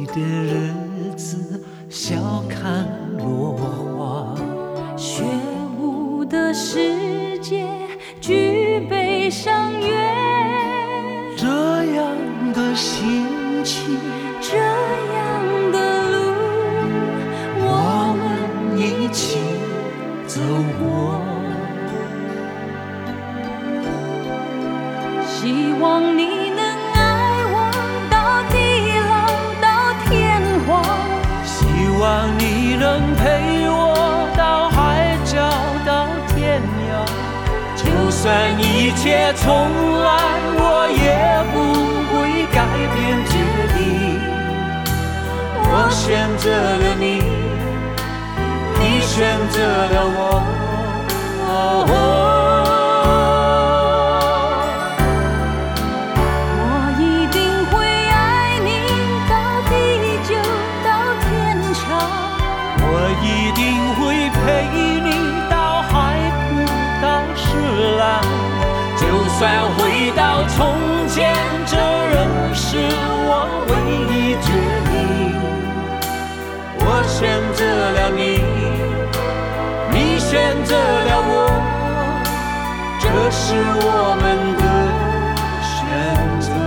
的日子，笑看落花。 雪舞的世界，举杯赏月。 这样的心情， 这样的路， 我们一起走过。 希望你能爱我到地老到天荒， 希望你能陪我到海角到天涯。就算一切重来，我也不会改变决定。我选择了你，你选择了我。一定会陪你到海枯到石烂，就算回到从前，这仍是我唯一决定。我选择了你，你选择了我，这是我们的选择。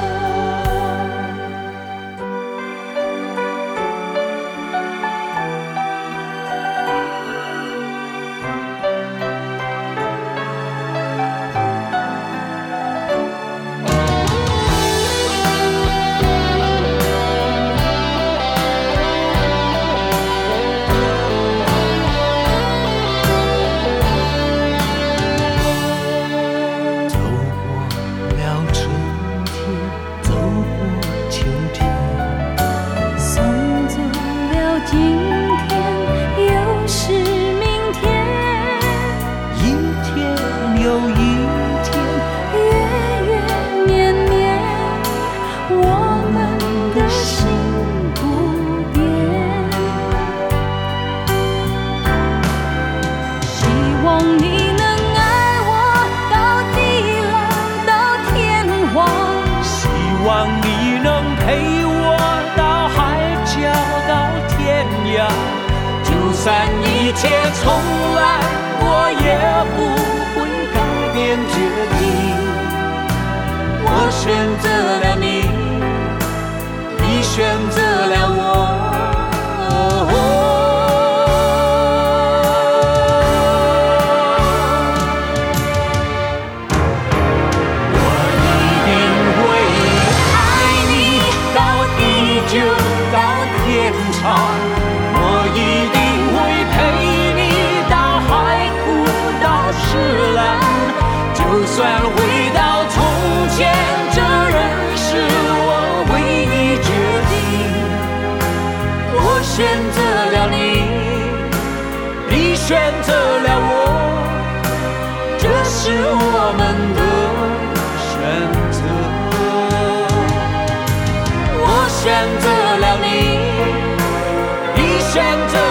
就算一切重来，我也不会改变决定。我选择了你，你选择了我。我一定会爱你到地久到天长。我一定会陪你到海枯到石烂，就算回到从前，这仍是我唯一决定。我选择了你，你选择了我，这是我们的选择。我选择了你，你选择